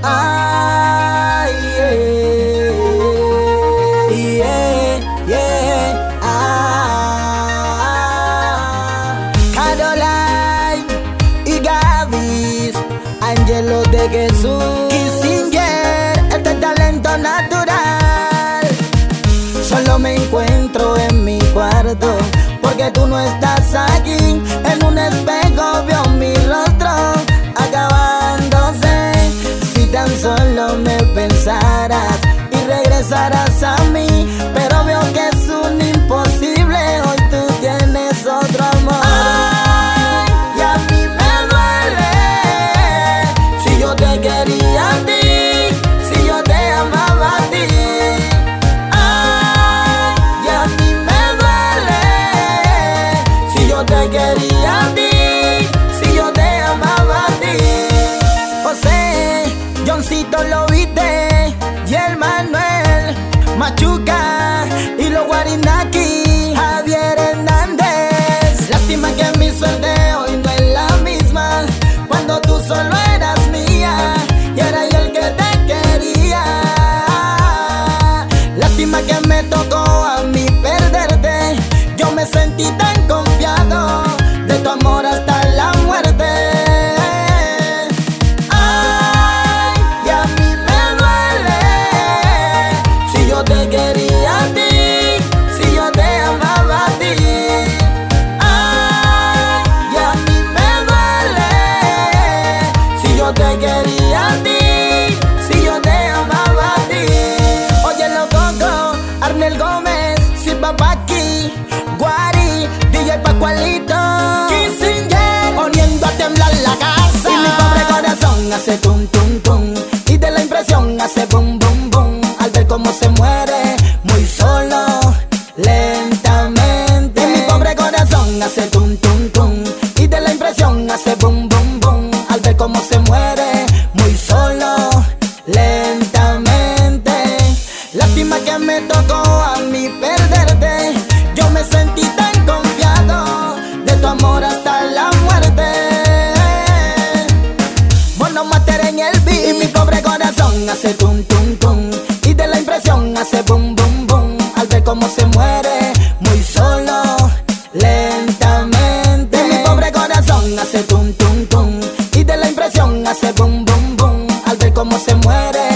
Ay, Caroline y Gavis, Angelo de Jesús, Kissinger, este talento natural. Solo me encuentro en mi cuarto porque tú no estás aquí. En un espejo veo mi rostro acabándose. Si tan solo me pensaras y regresaras a mí, pero veo que es un imposible. Hoy tú tienes otro amor. Ay, y a mí me duele. Si yo te quería a ti, si yo te amaba a ti. Ay, y a mí me duele. Si yo te quería a ti, si yo te amaba a ti. José, Johncito lo viste, y el Manuel, Machuca y los Guarinaki, Javier Hernández. Lástima que mi suerte hoy no es la misma. Cuando tú solo eras mía y era yo el que te quería. Lástima que me tocó a mí perderte. Yo me sentí tan confiado de tu amor hasta la muerte. Ay, y a mí me duele. Si yo te quería a ti, si yo te amaba a ti. Ay, y a mí me duele. Si yo te quería a ti, si yo te amaba a ti. Oye, lo Coco, Arnel Gómez, Silva Paqui, Guari, DJ Pascualito, Kissinger, poniendo a temblar la casa. Y mi pobre corazón hace tum tum tum, y de la impresión hace bum bum bum, al ver cómo se muere muy solo, lentamente. Y mi pobre corazón hace tum tum tum, y de la impresión hace bum bum bum, al ver cómo se muere muy solo, lentamente. Lástima que me tocó a mí perderte. Yo me sentí tan confiado de tu amor hasta la muerte. Vos no matar en el beat, y mi pobre corazón hace tum tum tum, y de la impresión hace bum bum bum, al ver cómo se muere muy solo, lentamente. Y mi pobre corazón hace tum tum tum, y de la impresión hace bum bum bum, al ver cómo se muere